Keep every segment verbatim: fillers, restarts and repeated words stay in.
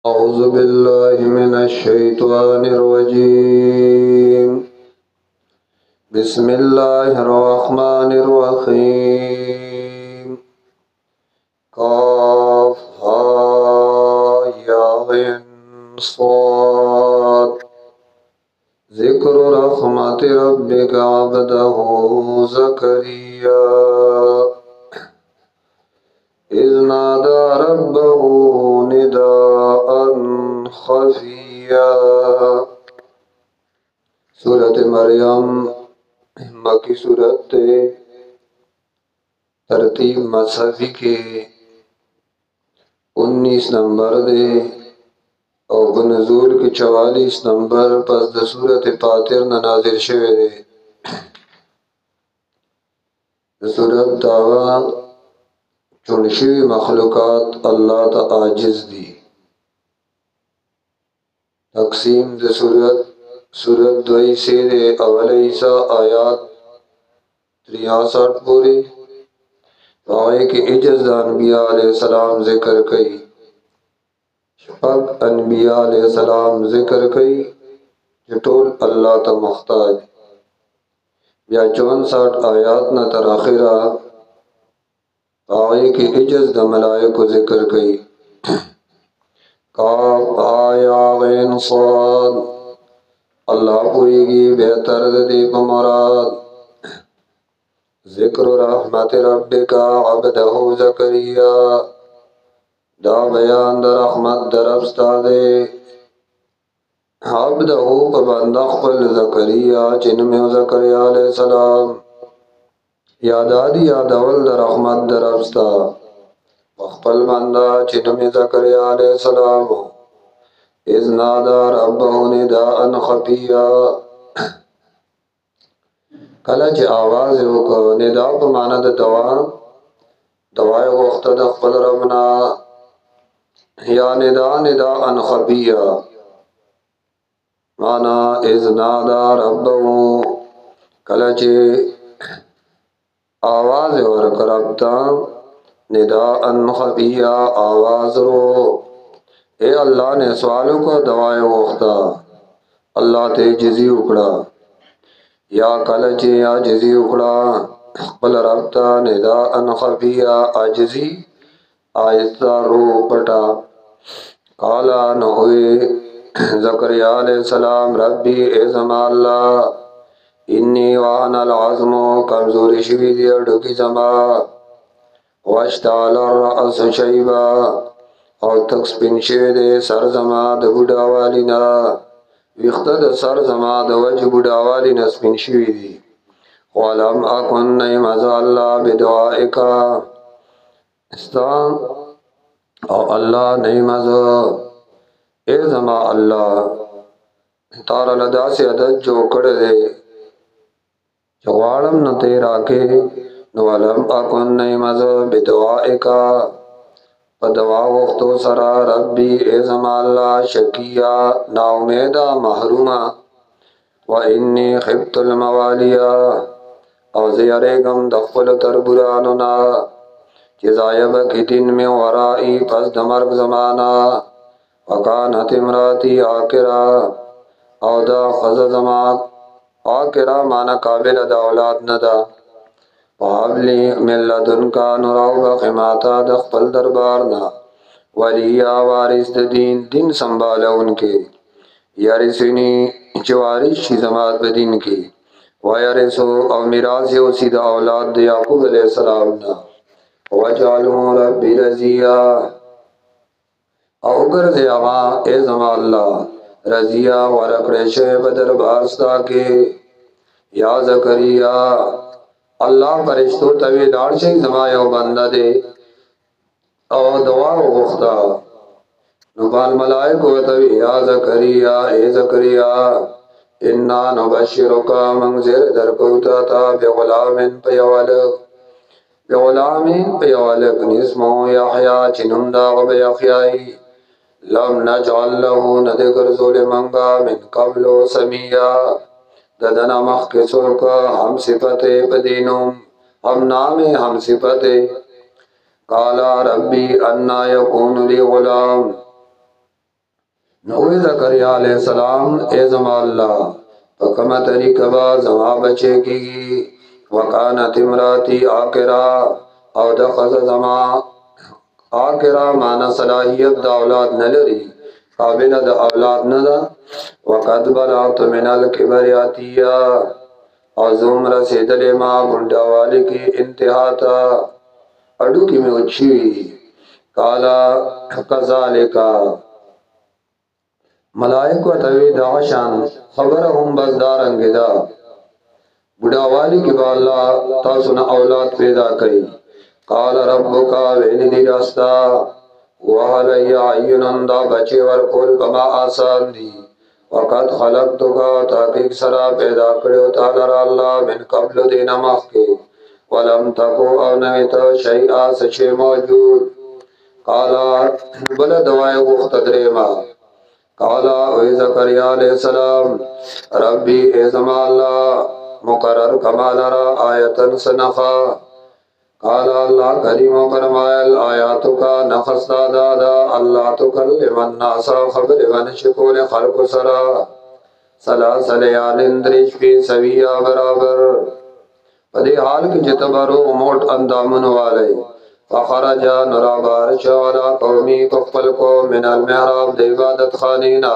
أعوذ بالله من الشيطان الرجيم. بسم الله الرحمن الرحيم. قاف ها يا عين صاد. ذكر رحمة ربك عبده زكريا إذ نادى ربه نداء خفيا. सूरत मरियम मक्की सूरत तरतीब मसहफी के उन्नीस नंबर दे और नज़ूल के चवालीस नंबर पस द सूरत फातिर न नाजिल शवे दे। सूरत दावा चुनशी मखलूकात अल्लाह ता आजिज दी। तकसीम द सूरत सूरत द्वई से दे अवल ईसा आयात तिरसठ पूरी वाक़े के इजज़ अनबिया अलैहिस्सलाम जिक्र कई। शपक अनबिया अलैहिस्सलाम जिक्र कई जो टोल अल्लाह ता मुख्ताज। या चौसठ आयात न तर आखिरा वाक़े के इजज़ द मलाइको जिक्र कई। काफ आया गैन साद अल्लाह पूरी बेहतर दे मुराद। ज़िक्र रहमत रब्बिका अब्दहु ज़करिया दा बयान द रहमत दरफ्स्ता दे अब्दहु बंदा ख़ुल ज़करिया जिनमें ज़करिया अलैहिस्सलाम यादादी यादवल द रहमत दरफ्स्ता वख़्पल बंदा जिनमें ज़करिया अलैहिस्सलाम इज़ नादा रब्बहु निदाअन खफिया कला चे आवाज़ को निदा को माना द दवा दवाए वक्त द ख़ुल रबना या निदा निदा अन खफिया माना इज़ नादा रब्बहु कला चे आवाज़ और करबता निदा अन खफिया आवाज़ रो ए अल्लाह ने सवालों को दवाए वक्ता अल्लाह ते जिजी उकड़ा या कलचे या जिजी उकड़ा ख़ुल रबता निदा अन खफिया आजिजी आहिस्ता रो पटा। काला न हुए ज़करिया अलैहिस्सलाम रब्बी ए ज़मा अल्लाह इन्नी वाहन अल आज़मो कमज़ोरी शिवी दिया ढुकी जमा वश्ताल रअस शैबा और तक स्पिन शे दे सर जमा द बुढ़ा वाली ना विख्तद सर जमा द वज बुढ़ा वाली न स्पिन शिवी दी। वलम अकुन नहीं मज़ा अल्लाह बिदुआइका इस्तान और अल्लाह नहीं मज़ा ए जमा अल्लाह तारा लदा से अदद जो कर दे जवाड़म न तेरा के वलम अकुन नहीं मज़ा बिदुआइका पदवा वक्तो सरा रब्बी ए ज़मा अल्लाह शकिया नाउमेदा महरूमा व इन्नी खिफ्तुल मवालिया और ज़ियारे गम दख्फल तरबुरानुना जिज़ायब की दिन में वराई पस दमर्ग ज़माना वकानत इमराती आकिरा और दा खज़ ज़मात आकिरा माना काबिल दा औलाद नदा वहाबली मिल्लदुन का नुराव ख़िमाता दख्फल दरबारना वलिया वारिस दीन दिन संभाला उनके यारिसनी चवारिश जमात बदीन की वायरसो और मिराज हो सीधा औलाद याकूब अलैहिस्सलाम ना वजालू रब्बी रजिया औगर ज़यावा ए ज़मा अल्लाह रजिया वरक रेशे बदर बारस्ता के या ज़करिया अल्लाह फरिश्तों तवी लाड़ से ज़मायो बंदा दे और दुआ वख्ता नुबाल मलाइको तवी या ज़करिया ए ज़करिया इन्ना नुबश्शिरुका मंज़िर दरकौता था बिग़ुलामिन पयवलक बिग़ुलामिन पयवलक निस्मो यहया चिनुंदा व यहयाई लम नजअल लहू नदगर ज़ुलिमंगा मिन क़ब्लु समिया ददना मखकिसो का हम सिफते बदीनुम हम नामे हम सिफते काला रब्बी अन्ना यकून ली गुलाम नोए ज़करिया अलैहिस्सलाम ए ज़मा अल्लाह फकमा तरीका बा ज़मा बचे की वकानत इमराती आकिरा और दखज़ ज़मा आकिरा माना सलाहियत दा औलाद न लरी काबिल दा औलाद न दा वक़द बलगतु मिनल किबरि अतिया और ज़ुम रसीदले मा गुंडा वाली की इंतहा था अडू की में उच्छी काला कज़ालिका मलाइका तवी दाशान खबर हम बजदार अंगिदा बुढ़ा वाली की बाला तासुना औलाद पैदा करी काल रब्बुका वेलिदी रास्ता वहलैया अय्युनंदा बचे वर कुल कमा आसान दी वक़द खलक़तुका ताकीक सरा पैदा करियो तालर अल्लाह मिन कब्ल देना माफ के वलम तको अवनवित शैआ सचे मौजूद काला बल दवाए मुख्तदरेमा काला ओए ज़करिया अलैहिस्सलाम रब्बी ए ज़माला मुकर्रर कमालरा आयतन सनखा काला अल्लाह करीमो फरमायल आयातुका नखस्ता दादा अल्लाह तुकल्लिमन नासा खबर वन शिकोल खल्क सरा सलासल यालिंद्रिश फी सविया बराबर पदे हाल की जितबरो मोट अंदामन वाले फखरजा नराबार चवाला कौमी कफल को मिनल महराब देवादत खानीना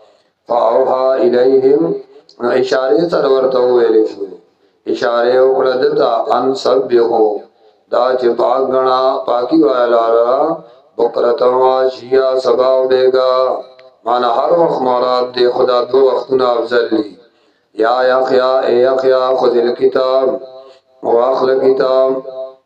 फाओहा इलैहिम इशारे सरवर तो वेले इशारे उकड़दता अन सभ्य हो दा चे पाक गणा पाकी वाला बुकरतवा शिया सबाव बेगा माना हर वक्त मौराद दे खुदा दो वक्तुना अफजल ली या यखया ए यखया खुदिल किताब वाखल किताब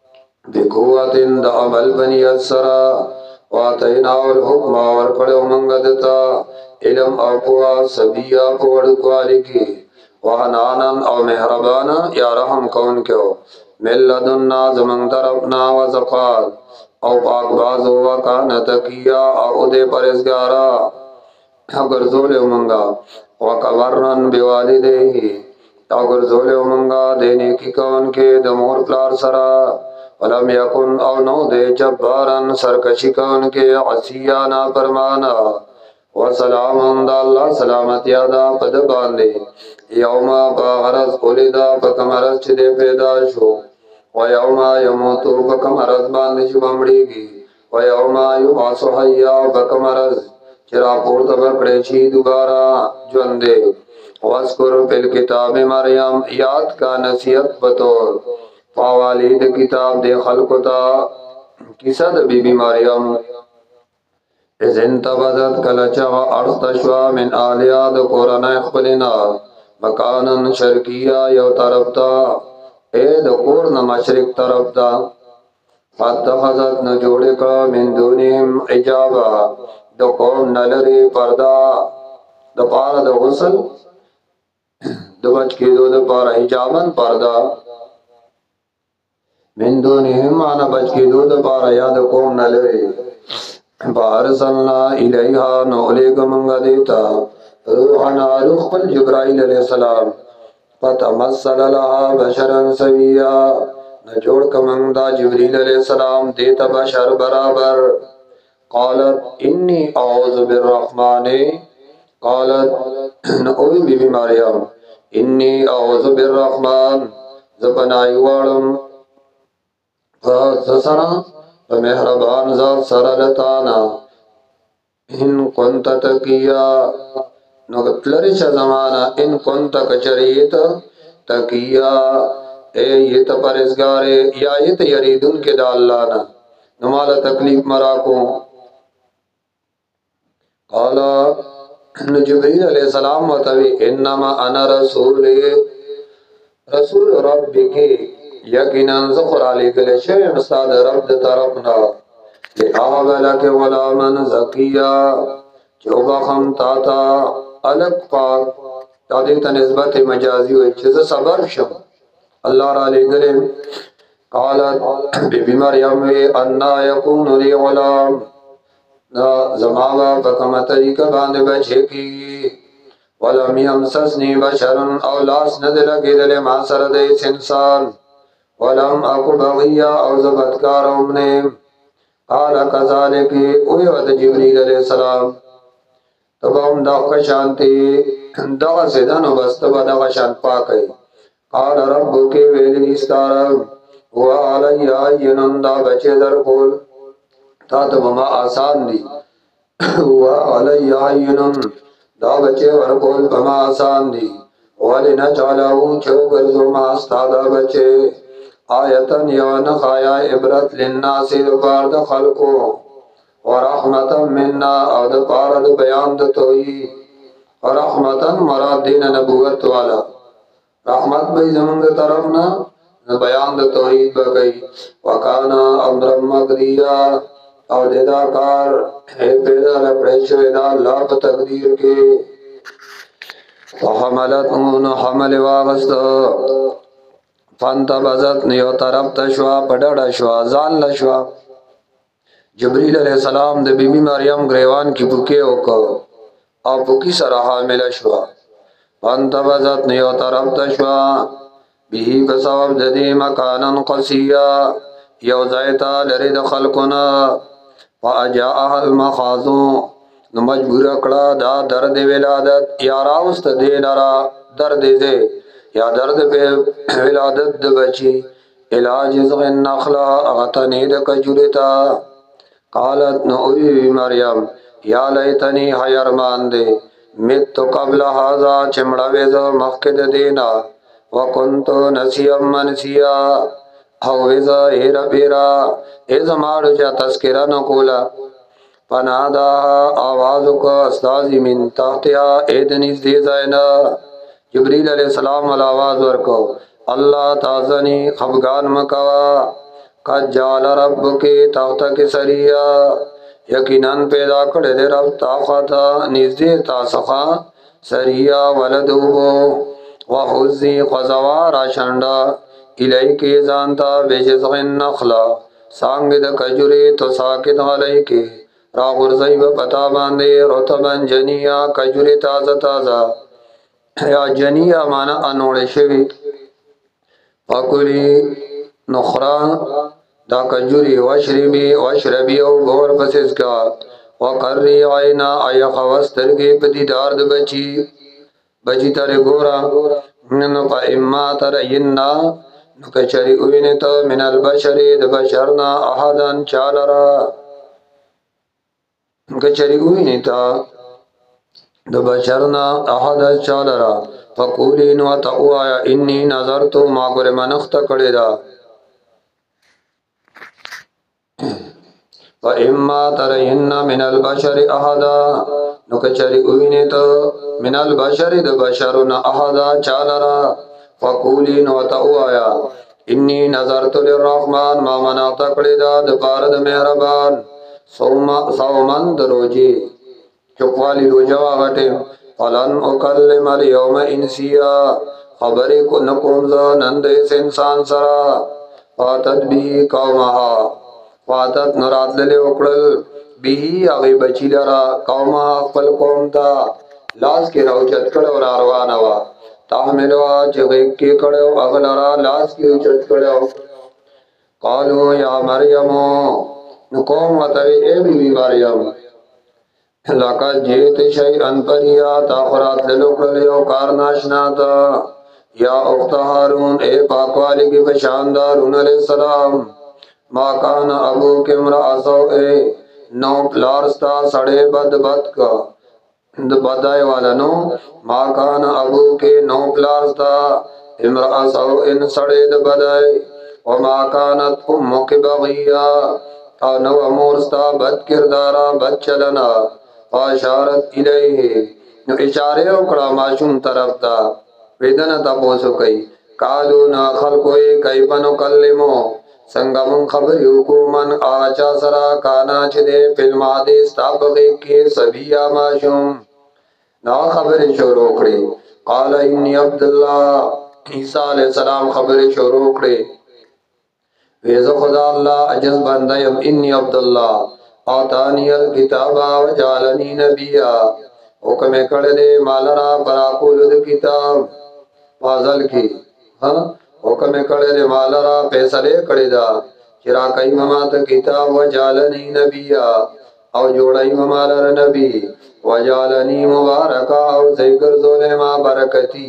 बिकुवतिन द अमल बनी असरा वातैनाउल हुक्म और कड़े उमंगदता इलम अपुआ सबिया पवड़ क्वाली की वहनानन और मेहरबाना या रहम कौन क्यों मिल्लदुन्ना जमंग तरफना व ज़क़ात और पाक बाज़ो व कान तकिया और उदे परसगारा अगर जोले उमंगा व कबरन बिवालिदैहि अगर जोले उमंगा देने की कौन के दमोर प्लार सरा वलम यकुन और नौ दे जब्बारन सरकशी कौन के असिया ना परमाना व सलाम अल्लाह सलामत यादा पद बांधे यौमा बागरस उलिदा पकमरस चिदे पैदाश हो व यौमा यमूतु पकमरस बांधे शुभमड़ीगी व यौमा युबासु हय्या पकमरस चिरा पूर्त बकड़े छी दोबारा ज्वंदे वस्कुर फिल किताब मरियम याद का नसीहत बतौर फावालिद किताब दे खलकुता किसद बीबी मरियम इज़न तबदत कलचा अर्स्तशवा मिन आलियाद कोरना खपलिना मकानन शर्किया यो तरफता ए द कोरना मशरिक तरफता फतहजत न जोड़े का मिन दुनिम इजाबा द कौम नलरे पर्दा द पारा द गुसल द बच के दो द पारा हिजाबन पर्दा मिन दुनिम आना बच के दो द पारा याद कौम नलरे बारसलना इलैहा नौले गमंगा देता रूहना रूह पल जिब्राइल अलैहिस्सलाम फतमस्सल लहा बशरन सविया न जोड़ कमंगा जिब्रील अलैहिस्सलाम देता बशर बराबर क़ालत इन्नी औज़ु बिर्रहमाने क़ालत न ओई बीबी मरियम इन्नी औज़ु बिर्रहमान ज़पनाई वालम फसरा मेहरबान ज़ात सरलताना इन कुंत तकिया नगतलरिश ज़माना इन कुंत कचरीत तकिया ए ये तपरसगारे या ये तयरीदुन के दालाना नमाला तकलीफ मराको काला जिब्रील अलैहिस्सलाम वतवी इन्नमा अना रसूल रसूल रब्बिके यकीनन ज़ुखर अलैहि शय मसाद रब तरफना ले आगला के गुलामन ज़किया चौबा खम ताता अलग पाक तादी तनिस्बत मजाजी हुई चीज़ सबर शम अल्लाह राले गले कालत बीबी मरियम वे अन्ना यकूनु ली गुलाम ना ज़मावा बकम तरीका बांधे बचे की वलम यमससनी बशरन औलास नदल के दले मासर दे इंसान वलम अकु बगिया और ज़बतकार उमने काला कज़ालिकी उयवत जिब्रील अलैहिस्सलाम تب هم دغه شانتی دغه سیدانو بس تب دغه شانت پاکی قال ربک ویلی استارم هو علی عینن دا بچه در کول تا تب ما آسان دی هو علی عینن دا بچه ورکول بما آسان دی ولی نچالہو چو گرزو ما استادا بچه آیتن یون خایا عبرت للناس دپار د خلقو ورحمتا مننا او دپار د بیان د توحید ورحمتا مراد دین نبوت والا رحمت بھئی زمان د طرفنا بیان د توحید بگئی وکانا امر مقدیا او دیدا کار ہے پیدا لپڑے شوی دا اللہ پا تقدیر کے فحملت اون حمل واغست فانتبذت نیو طرف تشوا پڑڑا شوا زان لشوا جبریل علیہ السلام د بی بی مریم گریوان کی پوکے اوکو او پوکی سر حامل شوا فانتبذت نیو طرف تشوا بیہی بسبب ددی مکانا قصیا یو زیتا لرد خلقنا فاجاءها المخاضو نو مجبور کړه دا درد ولادت یا راوست دی لرا درد دې یا درد په ولادت د بچي علاج زغ النخلا اغتنی د کجورتا قالت نو ای مریم یا لیتنی حیرمان دے مت قبل هذا چمڑا ویزو مخکد دینا وکنتو نسیم منسیا او ویزا ایر بیرا ایز مارو چا تذکرہ نکولا فنادا آوازو کا استازی من تحتیا ایدنیز دی زینا جبریل علیہ السلام والا آواز ورکو اللہ تازنی خفگان مکوا قد جال رب کے تحت کی سریا یقیناً پیدا کڑے دے رب تاختا نزدی تاسخا سریا ولدوبو وحوزی خوزوارا شنڈا الی کی زانتا بیجزغ النخلا سانگ دا کجوری تو ساکت غلی کی را غرزی و پتا باندے رتبن جنیا کجوری تازہ تازہ یا جنیا مانا انوڑ شوی پاکولی نخرا دا کجوری وشربی وشربی او گور پسیس کا وقرری عینا آیا خوسترگی پتی دارد بچی بچی تر گورا ننو پا اما تر یننا نکچری اوینتا من البشری د بشرنا احدن چالرا نکچری اوینتا د بشرنا احدن چالرا فقولین و تقوایا انی نظرتو ماغر منخت کڑیدا و اما ترین من البشر احدا نکچری اوینتا من البشر د بشرنا احدا چالرا فقولین و تقوایا انی نظرت للرحمن ما منعت کڑیدا د پارد مہربان سومن دروجی چکوالی روجوا غٹیم فلن اکلم اليوم انسیا خبری کو نکومزا نندیس انسان سرا فاتت بھی قومہا فاتت نرات للے اکڑل بھی اغی بچی لرا قومہا اقبل قوم تا لاس کی روچت کڑو راروانوا تحملوا چغیق کی کڑو اغلرا لاس کی روچت کڑو قالو یا مریمو نکوم وطوی اے بی بی مریم لقد جیت شیئن پریا تاخرات للوکڑلیو کارناشناتا یا اخت ہارون اے پاکوالی کی بشاندارون علیہ السلام ما کان ابو کمرا سوئے نو پلارستا سڑے بد بد کا بدائی والا نو ما کان ابو کے نو پلارستا امرا سوئن سڑے بدائی وما کانت امک بغیا او نو امورستا بد کردارا بد چلنا فاشارت الیہ نو اشارے اکڑا معشوم طرف تا ویدن تا پوسو کئی قالو نا خلقوئی کئی پنو کلمو سنگا من خبری حکومن آچا سرا کانا چدے فلم آدیس تابقی کے سبیا معشوم نا خبری شروع کری قال انی عبداللہ عیسیٰ علیہ السلام خبری شروع کری ویزو خدا اللہ عجز بندیم انی عبداللہ آتانی الکتابا و جالنی نبیا حکم کردے مالرا پراکول دے کتاب فاضل کی حکم کردے مالرا پیسلے کردہ چرا کئی ممات کتاب و جالنی نبیا او جوڑائی ممالر نبی وجعلنی مبارکا او زیگر زول ما برکتی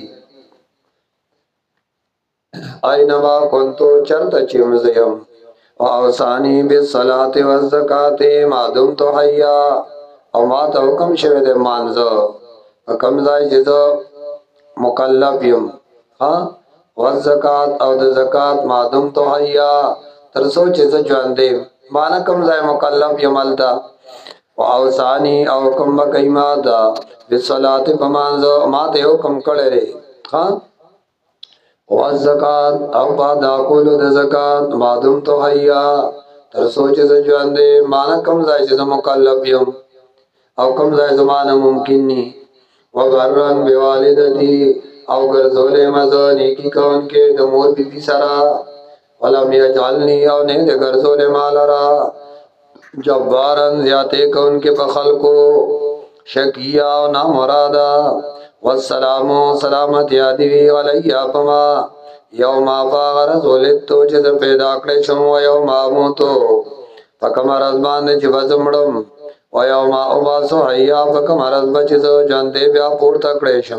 اینما کنتو چرت چیم زیم و اوسانی بالصلاة والزکاة ما دمت حیا او ما ته حکم شوی د مانزه حکم ځای چې مکلف یم ها والزکات او د زکات ما دمت حیا تر سو چې ژوند دی مان کوم ځای مکلف یم التا او اوسانی او حکم بکایما دا بالصلاة بمانزه ما ته حکم کړی ها والزکات او بعد اقول د زکات ما دمت حیا تر سو چې ژوند دی مان کوم ځای چې مکلف یم او کم ځای زمانه ممکن نی وبرن بوالدتی او ګرځولې مزه نیکی کون کې د مور بیبي سره ولم یجعلنی او نه د ګرځولې مال را جبارن زیاته کون کې په خلقو شکیا او نا مرادا والسلام سلامت یادی علی پما یوم فغرز ولدتو چې پیدا کړې شم او یوم موتو پکمر ازمان چې وزمړم و یوم ابعث حیا فکم عرض بچ زو جانتے بیا پور تکڑے شم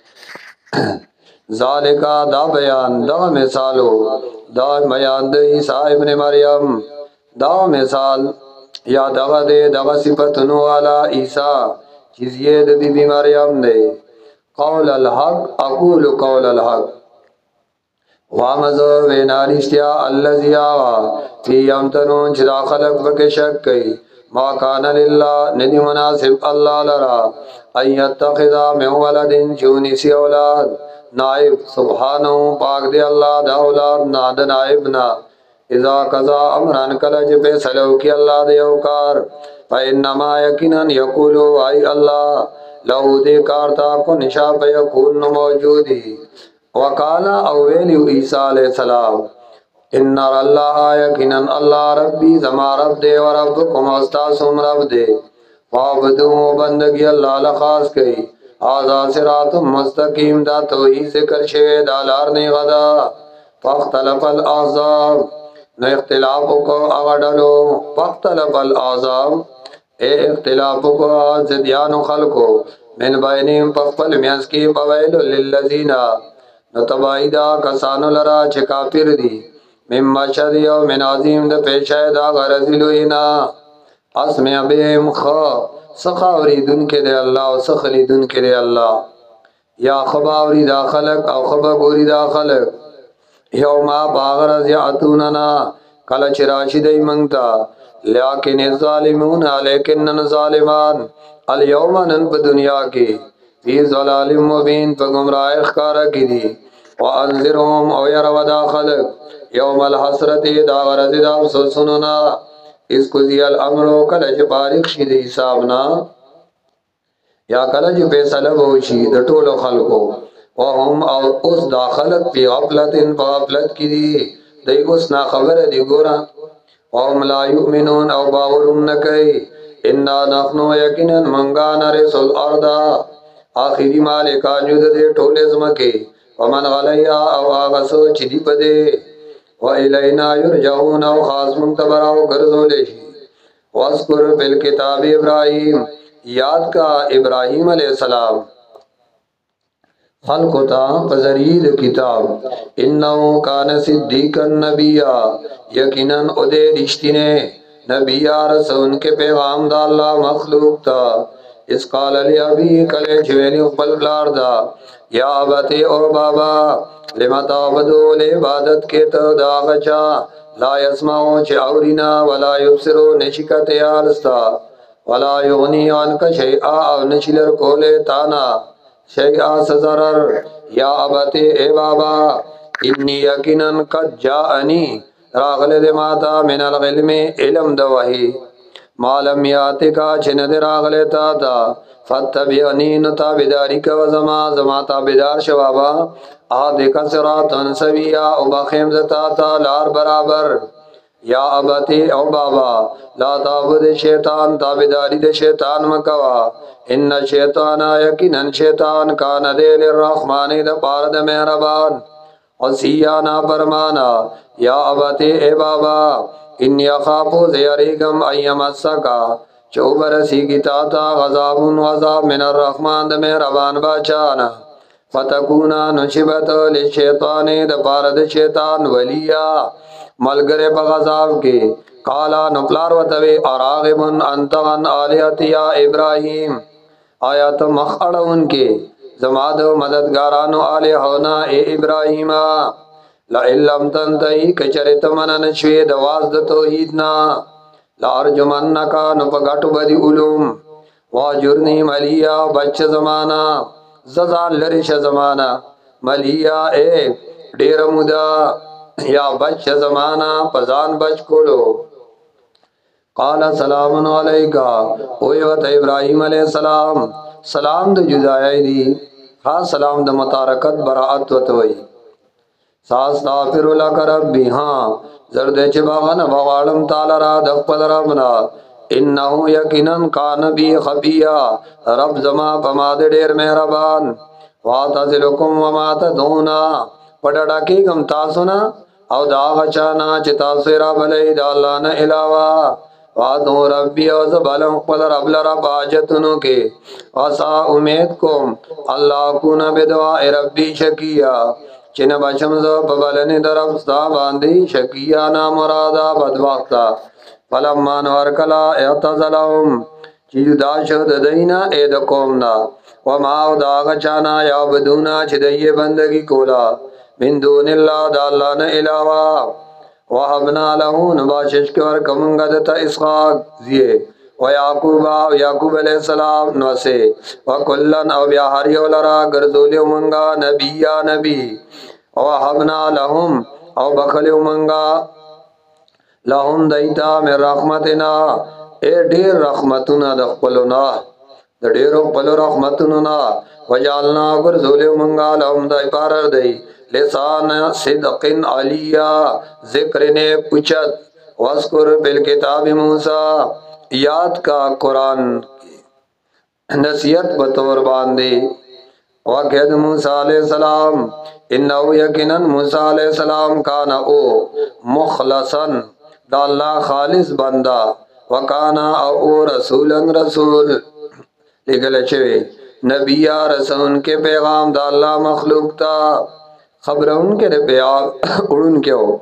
ذالکا دا بیان دا مثالو دا بیان دا عیسیٰ ابن مریم دا مثال یا دغه دے دغه صفتنو والا عیسیٰ چیزیه دا بی بی مریم دے قول الحق اقول قول الحق وامزو وینارشتیا اللذی آغا فی یمتنون چدا خلق بک شک کئی ما کان للہ ندی مناسب اللہ لرا ان یتخذ من ولد چونی سی اولاد نائب سبحانو پاک دے اللہ دا اولاد نا دا نائبنا اذا قضا امران کلج پہ سلو کی اللہ دے اوکار فا انما یقینا یقولو آئی اللہ لہو دے کارتا کو نشا پہ یکون موجودی وقالا اویلی عیسیٰ علیہ السلام ان اللہ یقینا اللہ ربی زما رب دے و ربکم استاسم رب دے فعبدو بندگی اللہ لخاص کئی آزا صراط مستقیم دا توحید ذکر شوی دا لارنی غدا فاختلف الاحزاب نو اختلافو کو اغڈلو فاختلف الاحزاب اے اختلافو کو زدیانو خلقو من بینیم پخپل میانس کی بویلو للذین نو تبایدہ کسانو لرا چه کافر دی مما شد یو من عظیم دا پیشای دا غرزلوینا اسمع بهم خوا سخاوری دن کے دے اللہ و سخلی دن کے دے اللہ یا خباوری دا خلق او خبا گوری دا خلق یوما باغرز یعتوننا کل چراشی دی منگتا لیکن الظالمون لیکنن ظالمان الیومنن پا دنیا کی فی ظلال مبین پا گمراہ اخکارا کی دی وانذرهم او یرو دا خلق یوم الحسرت دا غرض دا افسوسننا اس کو زی الامرو کلچ پارک شید حسابنا یا کلچ پیسل بوشی دا طول خلقو وهم او اس دا خلق پی غفلت ان پا غفلت کی دی دی اس نا خبر دی گورا وهم لا یؤمنون او باورم نکئی انا نخنو یقینا منگان رسول اردا آخری مالکان جود دے طول ازمکی ومن غلیا او آغسو چدی پدے وَإِلَيْنَا يُرْجَعُونَ او خاص منتبراو گرزو لیشی وَاسْكُرْ بِالْكِتَابِ ابراہیم یاد کا ابراہیم علیہ السلام خلق تا پذرید کتاب انہو کان صدیقا نبیہ یقیناً ادے رشتینے نبیہ رسول کے پیغام دا اللہ مخلوق تا اس قال علی ابی کلے جویلی اقبل بلار دا یا ابتی او بابا لما تعبدو لعبادت کے تو داغچا لا یسمعو چه اورینا ولا یبصرو نشکت یارستا ولا یغنی عنک شیعا او نشلر کولے تانا شیعا سزرر یا ابتی اے بابا انی یقیناً قد جاءنی راغل دماتا من العلم علم دوہی مالم یاتی کا چند راغل تاتا فتبعنی نتابداری کا وزما زما تابدار شوابا آدھے کا صراطن سویا او بخیم زتاتا لار برابر یا ابتی او بابا لا تعبد شیطان تابداری دے شیطان مکوا ان شیطان یقیناً شیطان کان دے للرحمن دا پارد مہربان وسیانا برمانا یا ابتی اے بابا انی اخافو زیریگم ایم السکا چوبرسی کی تاتا غذاب غذاب من الرحمن د مهربان بچانا فتکونا نشبت للشیطان د پاره د شیطان ولیا ملګری په غذاب کې قالا نپلار وتوی اراغب انت عن آلیاتی یا ابراهیم آیات مخ اڑون کې زما د مددګارانو الہونا اے ابراهیم لئن لم تنتهی کچریت من نشوی د واز د توحید نا لارجمنک نو په غټو بدی علوم واجرنی ملیا بچ زمانہ ززان لریش زمانہ ملیا اے ډیر مودا یا بچ زمانہ پزان بچ کولو قال سلام علیکا اویوت ابراہیم علیہ السلام سلام د جدائی دی خاص سلام د متارکت براعت وتوئی ساستغفر لک ربی ہاں زرد چباغن بغالم تعالی را دخپل ربنا انہو یقیناً کان بی خبیا رب زما پماد ډیر مہربان واتذلکم وما تدونا پڑھڑا کی گم تاسونا او دا غچانا چی تاسو را بلی دا اللہ نا علاوہ وادو ربی او زبالم خپل رب لرا باجتنو کے واسا امید کم اللہ کون بدعا ربی شکیا چین بچمزو پبلنی درف ستا باندی شکیا نا مرادا بدوقتا فلما نورکلا اعتزلهم چی جدا شد دینا اید قومنا وما او دا غچانا یا بدونا چی دی بندگی کولا من دون اللہ دا اللہ نا علاوہ وحبنا لہو نباشش کور کمنگا دتا اسحاق زیے و یعقوب و یعقوب علیہ السلام نوسے و کلن او بیاہریو لرا گرزولیو منگا نبی یا نبی وحبنا لہم او بخلیو منگا لہم دیتا من رحمتنا اے دیر رحمتنا دخپلونا دا دیرو پلو رحمتنا وجالنا گرزولیو منگا لہم دائی پارر دی لسان صدق علیہ ذکر نے پچت وذکر بالکتاب موسیٰ یاد کا قرآن نصیحت بطور باندے وقید موسیٰ علیہ السلام انہو یقیناً موسیٰ علیہ السلام کانا او مخلصا دا اللہ خالص بندہ وکانا او رسولا رسول لگل چوے نبی رسول کے پیغام دا اللہ مخلوق تا خبر ان کے پیار اڑن کے ہو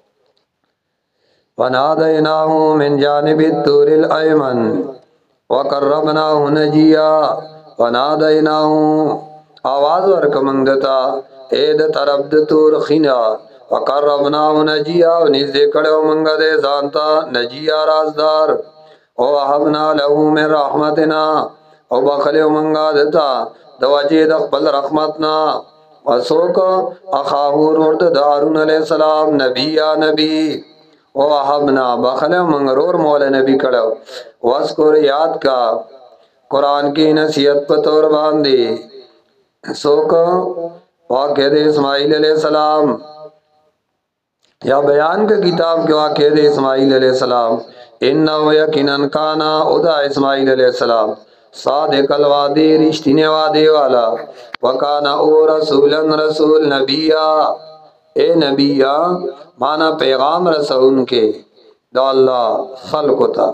ونادیناہو من جانب الطور الایمن وقربناہو نجیا ونادیناہو آواز ورکمنگ دتا اید طرف دتور خینا وقربناہو نجیا ونزدے کڑو منگ دے زانتا نجیا رازدار ووہبنا لہو من رحمتنا او بخلیو منگا دتا دواجی دقبل رحمتنا وسوک اخاہور ورد دارون علیہ السلام نبی یا نبی وحبنا بخل منگرور مولا نبی کڑو وذکر یاد کا قرآن کی نصیحت پتور باندی سوک واقعہ دے اسماعیل علیہ السلام یا بیان کا کتاب کے واقعہ دے اسماعیل علیہ السلام انہو یقیناً کانا ادا اسماعیل علیہ السلام صادق الوعدی رشتین وعدے والا وکانا او رسولا رسول نبیا اے نبیا مانا پیغام رسول کے دا اللہ خلق تا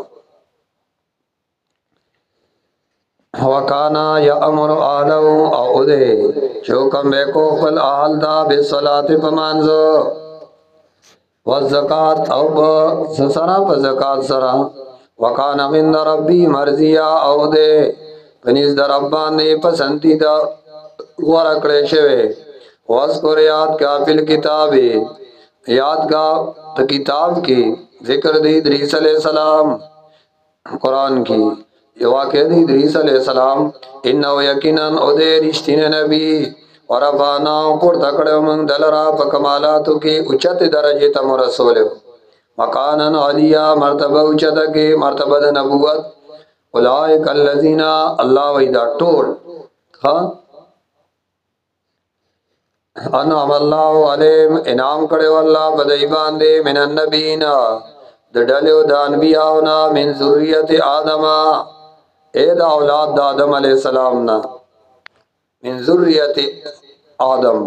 وکانا یا امر آلو او دے چوکم بے کو خل آل دا بے صلاة پمانزو والزکاة او با سرا پا زکاة سرا وکانا من در ربی مرضیا او دے پنیز در ربان دے پسندی دا ورکڑے شوے وذکر یاد کا فی الکتاب یاد کا کتاب کی ذکر دی ادریس علیہ السلام قرآن کی یہ واقع دی ادریس علیہ السلام انہو یقیناً ادے رشتین نبی ورفانا پر تکڑے من دلرا پا کمالاتو کی اچت درجے تم رسولو مکانن علیہ مرتبہ اچت کے مرتبہ دا نبوت اولائک اللذین اللہ ویدہ ٹول ہاں انعم اللہ علیم انعام کرے واللہ بدائی باندے من النبیین دڈلیو دا انبیاؤنا من ذریت آدم اے دا اولاد دا آدم علیہ السلامنا من ذریت آدم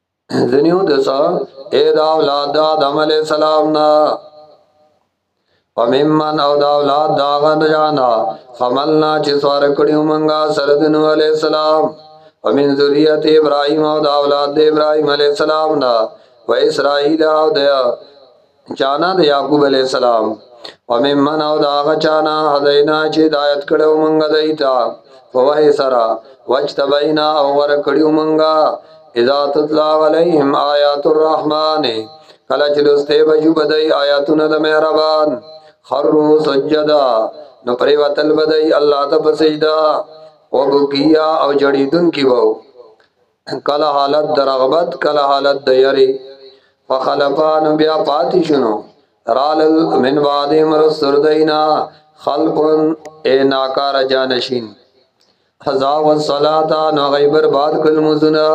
ذنیو دسا اے دا اولاد دا آدم علیہ السلامنا وممن او دا اولاد دا غن جانا حملنا چې سوار کړیو منګه سره د نوح علیہ السلام ومن ذریت ابراهیم او دا اولاد د ابراهیم علیہ السلام نا و اسرائیل او دا چانا د یعقوب علیہ السلام وممن او دا غچانا هدینا چې ہدایت کړو منګه دایتا فوه سرا وجتبینا او ور کړیو منګه اذا تطلع علیهم آیات الرحمن کله چې لسته بجو بدای آیاتونه د مهربان خرو سجدا نو پریوتل بدای الله ته سجدا او بکیا او جړیدون کی وو کله حالت د رغبت کله حالت د یری فخلفان بیا پاتې شنو رال من بعد مرسردینا خلق اے ناکار جانشین حزا والصلاة نو غیبر بعد کل مزنا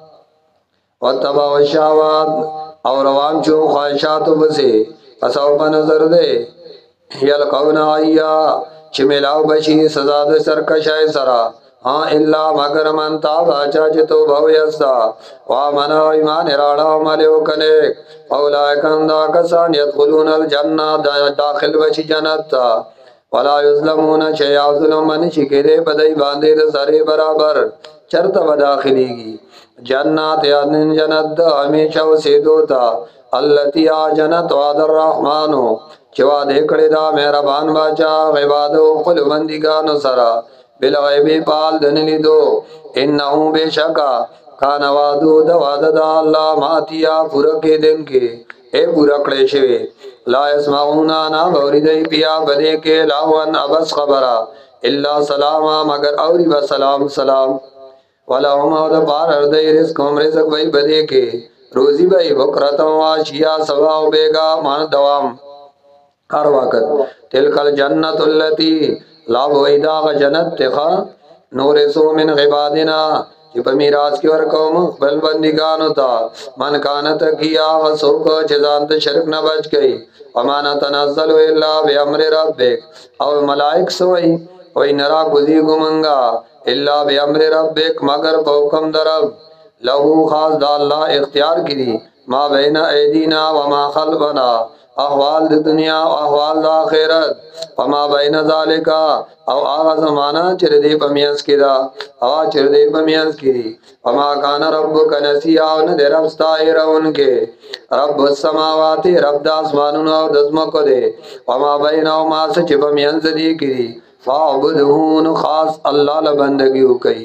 واتبا والشاوات او روان چو خواہشاتو بسے پساو پا نظر دے یلقون آئیا چی ملاو بشی سزا دے سرکشای سرا ہاں اللہ مگر من تاب آچا چی تو بھویستا وامنا ایمان راڑا ملیو کنیک اولائکن دا کسان یدخلون الجنہ داخل بشی جنت تا ولا یظلمون شیع ظلم من شکرے بدائی باندے دا سرے برابر چرت بداخلی گی جنات یادن جنت دا ہمیشہ وسیدو تا اللتی آ جنت وعد الرحمانو چوا دیکھڑی دا مہربان باچا غیبادو قلو بندگانو سرا بالغیبی پال دنلی دو انہوں بے شکا کانا وعدو دا وعد دا اللہ ماتیا پورا کے دن کے اے پورا کڑے شوے لا اسمعونا نا بوری دی پیا بدے کے لاوان ابس خبرا اللہ سلاما مگر اوری بسلام سلام وَلَهُمْ او دا پار اردائی رزقم رزق بھئی بدے کے روزی بھئی بکرتم واشیا سواو بیگا مان دوام ہر وقت تلکل جنت اللتی لاب ویداغ جنت تخا نورسو من غبادنا چپ میراز کی ورکوم بل بندگانو تا من کانت کیا غصوک چزانت شرک نہ بچ گئی ومانا تنزلو اللہ بی امر ربک او ملائک سوئی وی نرا گزی گمنگا اللہ بی امر ربک مگر بحکم درب لہو خاص دا اللہ اختیار کی دی ما بین ایدینا وما خلفنا احوال دی دنیا و احوال دا آخرت وما بین ذالکا او آغا زمانہ چردی پمیانس کی دا او چردی پمیانس کی دی وما کان ربک نسیا و ندی رب ستائی رون کے رب السماواتی رب دا اسمانون او دزمکو دے وما بین او ما سچ پمیانس دی کی دی فاعبدہون خاص اللہ لبندگیو کئی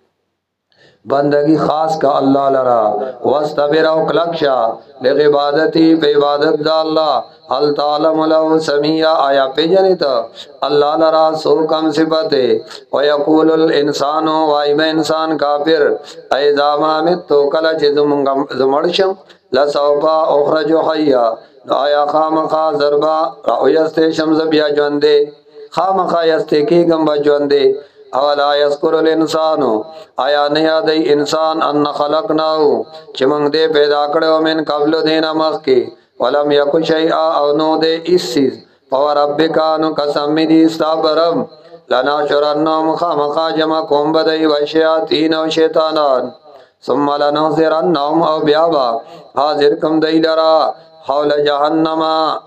بندگی خاص کا اللہ لرا واستبر او کلکشا لغبادتی پہ عبادت دا اللہ حل تعلم لہو سمیع آیا پہ جنیتا اللہ لرا سو کم صفتے ویقول الانسان وائم انسان کافر ایزا مامت تو کلچ زمڑشم لسوپا اخرج حیا آیا خامخا ضربا رعویستے شمز بیا جوندے خامخا یستے کی گمبا جوندے اولا یذکر الانسانو آیا نیا دی انسان ان خلقناو چمنگ دے پیدا کڑو من قبل دینا مخ کی ولم یکو شیئا او نو دے اس سیز فور ربکانو قسم می دی استابرم لنا شرنم خامخا جمع کم بدئی و شیاطین و شیطانان ثم لنحضرنهم او بیابا حاضر کم دی لرا حول جہنم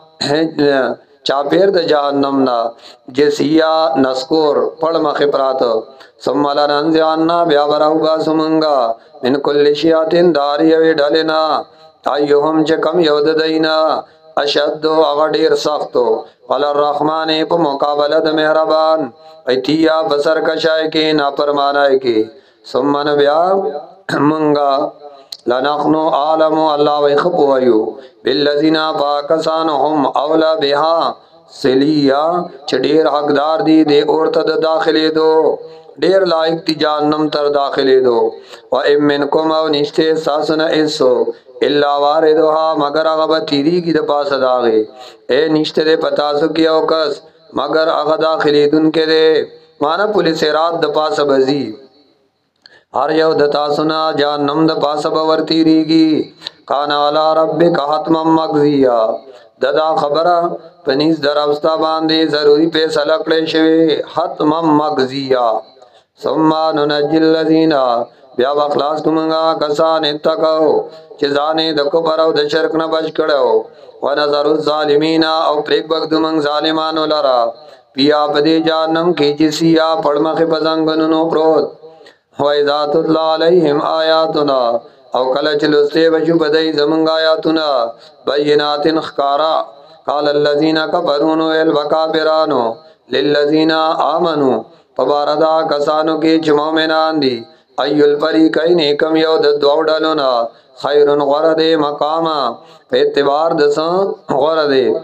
چاپیر د جہنم نا جسیا نسکور پڑ مخی پرات ثم لننزعنا بیا براو باسو منگا من کل شیاطین داری وی ڈلنا ایوہم چکم یود دینا اشدو اغدیر سختو قال الرحمن پا مقابلت مہربان ایتیا بسر کشائے کی ناپرمانائے کی ثم نبیا منگا لنخنو عالمو اللہ ویخبو ایو باللزین پاکسانهم اولا بها سلیا چھ دیر حقدار دی دے اورتد داخلے دو دیر لائق تی جہنم تر داخلے دو و ام منکم او نشتے ساسنا ایسو اللہ واردوها مگر اغبا تیری کی دا پاس داغے اے نشتے دے پتاسو کی اوکس مگر اغا داخلی دن کے دے مانا پولیس رات دا پاس بزی ہر یو دتا سنا جہنم دا پاس باور تیری گی کانا علا ربک حتما مقضیا ددا خبرہ پنیز دربستا باندے ضروری پیسہ لکڑے شوے حتما مقضیا ثم ننجی اللذین بیا بخلاص کومنگا کسان اتقو چې ځانې د کفر او د شرک نه بچ کړو ونظر الظالمین او پریک بغدو من ظالمانو لرا بیا پدې جهنم کې چې سیا پړمخه پزنګنونو پروت وای ذات الله علیهم آیاتنا او کله چې لسته بشو بدای زمنګ آیاتنا بینات خکارا قال الذين كفروا الوکابرانو للذین آمنوا فباردا کسانو کې چې مؤمنان دي ایل الفریقین کم یو د دوه ډلو نه خیر غرد مقاما په اعتبار د څه غرد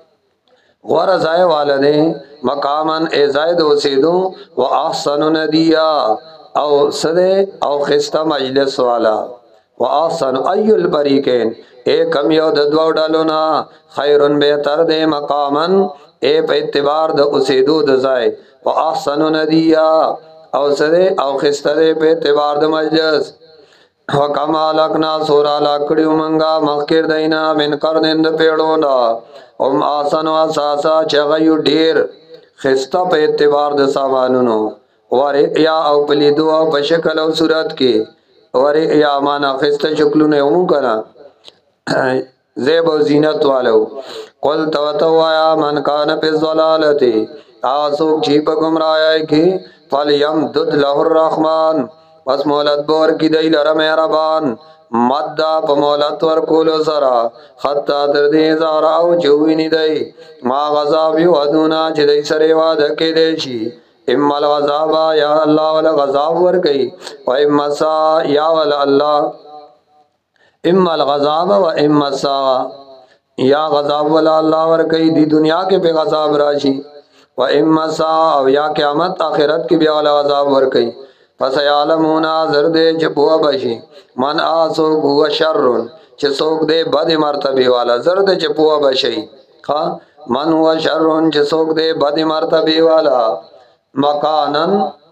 غره ځای والده مقامن ای زائد وسیدو و احسن ندیا او سده او خسته مجلس والا و احسن ای الفریقین اے کم یو د دوه ډلو نه خیرن بهتر د مقامن اے په اعتبار د اوسېدو د ځای و احسن ندیا او سره او خسته په اعتبار د مجلس وکما لکنا سورا لاکړیو منګه مخکر دینا من کرنند پیړونا ام آسن و اساسا چغیو ډیر خسته په اعتبار د سامانونو ور یا او پلیدو او په شکل او صورت کې ور یا معنا خسته شکلونه هم کړه زیب و زینت والو قل تو تو آیا من کان پی ضلالتی آسوک چیپ گمرائی کی فلیم دد له الرحمن پس مولت بور کی دی لر مہربان مدد پا مولت ورکولو سرا خطا در دی زارا او چوینی دی ما غذاب یو ادونا چی دی سر وادکی دیشی اما الغذابا یا اللہ والا غذاب ورکی و اما سا یا والا اللہ اما الغذاب و اما سا یا غذاب والا اللہ ورکی دی دنیا کے پہ غذاب راشی و اما سا او یا قیامت آخرت کی بیا والا غذاب ورکی پس یعلمونا زرد چپوا بشی من آسوک ہوا شرن چه سوک دے بد مرتبی والا زرد چپوا بشی من ہوا شرن چه سوک دے بد مرتبی والا مکانن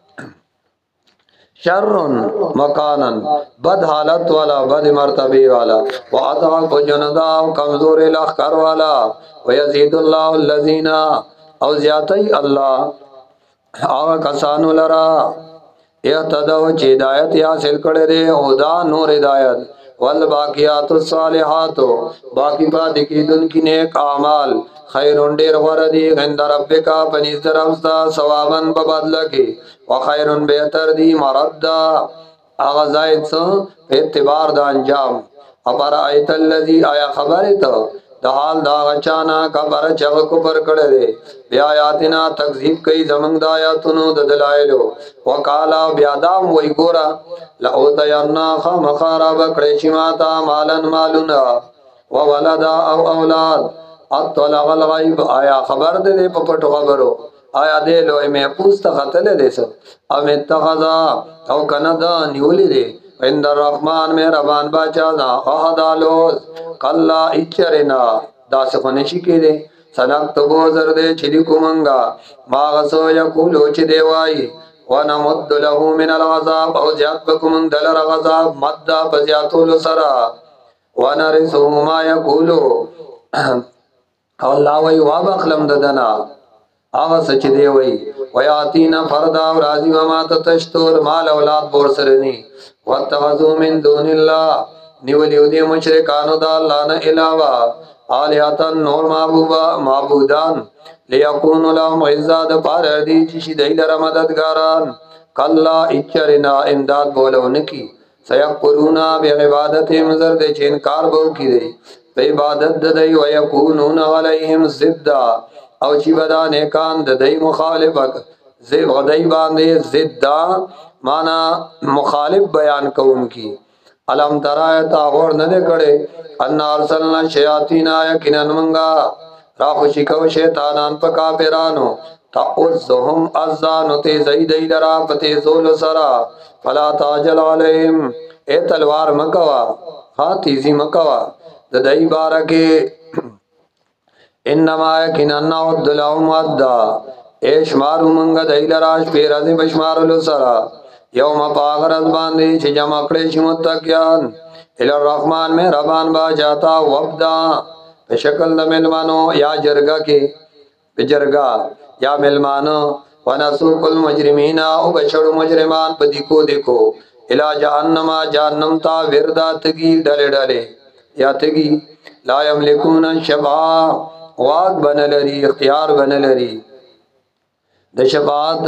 شرن مکانن بد حالت والا بد مرتبی والا و اضعف جندا کمزور لخکر والا و یزید اللہ الذین او زیادی اللہ آغا کسانو لرا احتدو چی ہدایت حاصل کڑے دے خدا نور ہدایت والباقیات الصالحات باقی بات کی دن کی نیک اعمال خیرون دیر غردی غند ربکا پنیز در افستا ثوابن ببادل کی وخیرون بہتر دی مرد آغازائد سا اعتبار دا انجام اپر آیت اللذی آیا خبرتا دا حال دا غچانا کبر چغ کبر کڑے دے بی آیاتنا تکذیب کئی زمنگ دا آیاتنو دا دلائلو وکالا بیادام وی گورا لعوتینا خام خارا بکڑے شماتا مالن مالونا وولدا او اولاد اطلق الغیب آیا خبر دے دے پپٹ خبرو آیا دے لو امی پوست خطل دے سو ام اتخذا او کندا نیولی دے عند الرحمن میں ربان باچازا احدالوز کلا اچرنا دا سخونشی کے دے سنکتبو زردے چلی کمنگا ماغسو یکولو چی دیوائی ونمد لہو من الغذاب او زیاد بکمنگ دلر غذاب مدد پزیاتولو سرا ونرسو ما یکولو اللہ وی وابخلم ددنا آغا سچ دے وی ویاتینا فردا و رازی وما تتشتور مال اولاد بورسرنی واتخذو من دون اللہ نیولیو دی مشرکانو دا اللہ نا علاوہ آلیاتن نور معبوبا معبودان لیکونو لهم عزاد پار دی چشی دیلر مددگاران کلا اچرنا امداد بولونکی سیقرونا بی عبادت مزرد چینکار بو کی دی بی عبادت دی ویکونون علیہم زدہ او چی بدا نیکان دی مخالفک غدائی باندے زدہ مانا مخالف بیان کون کی علم ترائیتا غور ندے کڑے انا ارسلنا شیاطین آیا کنن منگا راخوشی کو شیطانان پکا پیرانو تا ازهم ازانو تیزی دی لرا پتیزول سرا فلا تاجل علیہم اے تلوار مکوا ہاں تیزی مکوا ددائی بارکے انما یکنن عد لهم عدا اے شمارو منگا دی لراش پیرازی بشمارلو سرا یوم پاغرز باندی چی جمع کڑیشی متقیان الرحمن میں ربان با جاتا وبدا پہ شکل دا ملمانو یا جرگا کی پہ جرگا یا ملمانو ونسوک المجرمین او بچڑو مجرمان پہ دیکھو دیکھو الى جہنم جہنم تا وردا تگی ڈلے ڈلے یا تگی لا یملکون شفاع واق بن لری اختیار بن لری د شفاعت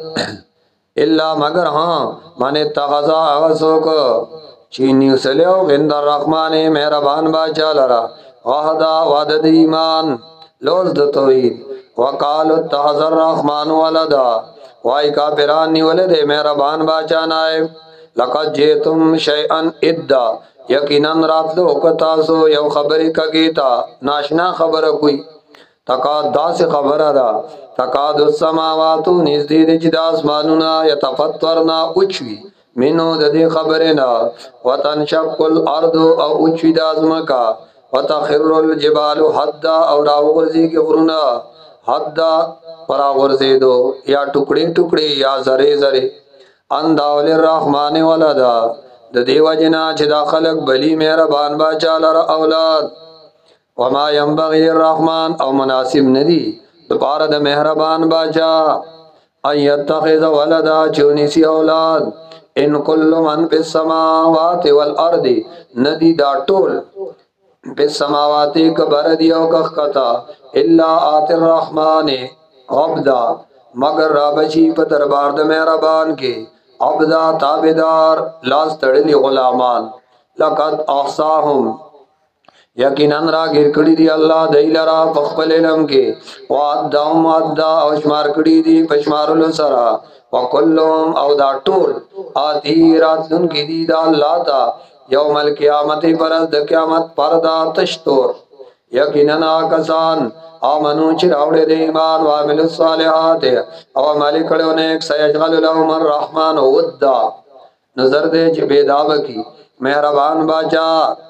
الا مگر ہاں من اتخذا اغسوک چینی سلیو غند الرحمن مہربان باچا لرا وحدا وعدد ایمان لوز د توحید وقالو اتخذ الرحمن ولدا وائی کافرانی ولد مہربان باچا نائب لقد جیتم شیئن ادا یقیناً راتلو کتاسو یو خبری کگیتا ناشنا خبر کوئی تقاد دا سے خبر دا تقاد السماواتو نزدید جدا اسمانونا یتفطرنا اچوی منو ددی خبرنا وتنشق الارض او اچوی دازمکا وتخر الجبال حدا او راغرزی کے غرنا حدا پراغرزی دو یا ٹکڑی ٹکڑی یا زرے زرے انداول الرحمن ولدا د دیو جنا چې دا خلق بلی مهربان باچا لر اولاد وما ينبغي الرحمن او مناسب ندی د پاره د مهربان باچا ان يتخذ ولدا چونیسی اولاد ان کل من فی السماوات والارض ندی دا ټول په سماوات کبر دی او کختا الا ات الرحمن عبدا مگر رابچی په دربار د مهربان کې عبدا تابدار لاس تڑلی غلامان لقد احصاهم یقیناً را گر کڑی دی اللہ دی لرا پخپل علم کے وعدہم عدہ او شمار کڑی دی پشمارلو سرا وکلهم او دا ٹول آتی رات دن کی دی دا اللہ تا یوم القیامت پرز دا قیامت پردا تشتور یقیناً آکسان آمنو چراوڑے دے ایمان وعمل الصالحات او عملی کڑیو نیک سیجغل لهم الرحمن ودا نظر دے چی بیداب کی مہربان باچا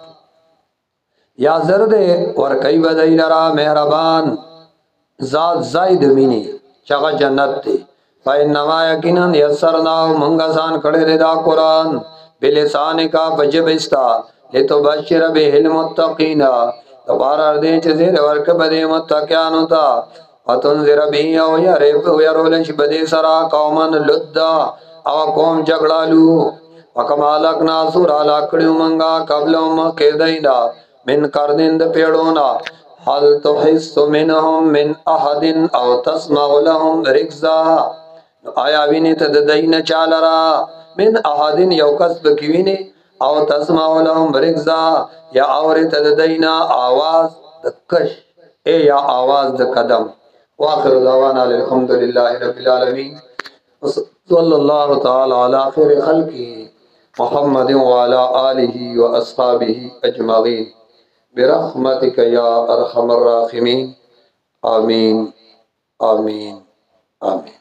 یا زردے ورکی بدئی لرا مہربان ذات زائد مینی چغا جنت تے فإنما یقیناً یسرناو منگسان کڑے دے دا قرآن بلسان کا بجبستا لیتو بشر بے المتقین تبارا دے چزیر ورک بدے متقیانو تا فتنزر بھی او یریف ویرولش بدے سرا قومن لدہ او قوم جگڑالو وکمالک ناسور علاقڑیو منگا قبلهم قیدینا من کردند پیڑونا حل تحس منهم من احد او تسمع لهم رکزا آیا وینی تددین چالرا من احد یو کسب کیوینی او تسمع لهم رکزا یا اورت ددینا آواز دکش اے یا آواز د قدم واخر دعوانا الحمدللہ رب العالمین صلی اللہ تعالی علی خیر خلقی محمد وعلی آلہ و اصحابہ اجمعین برحمتک یا ارحم الراحمین آمین آمین آمین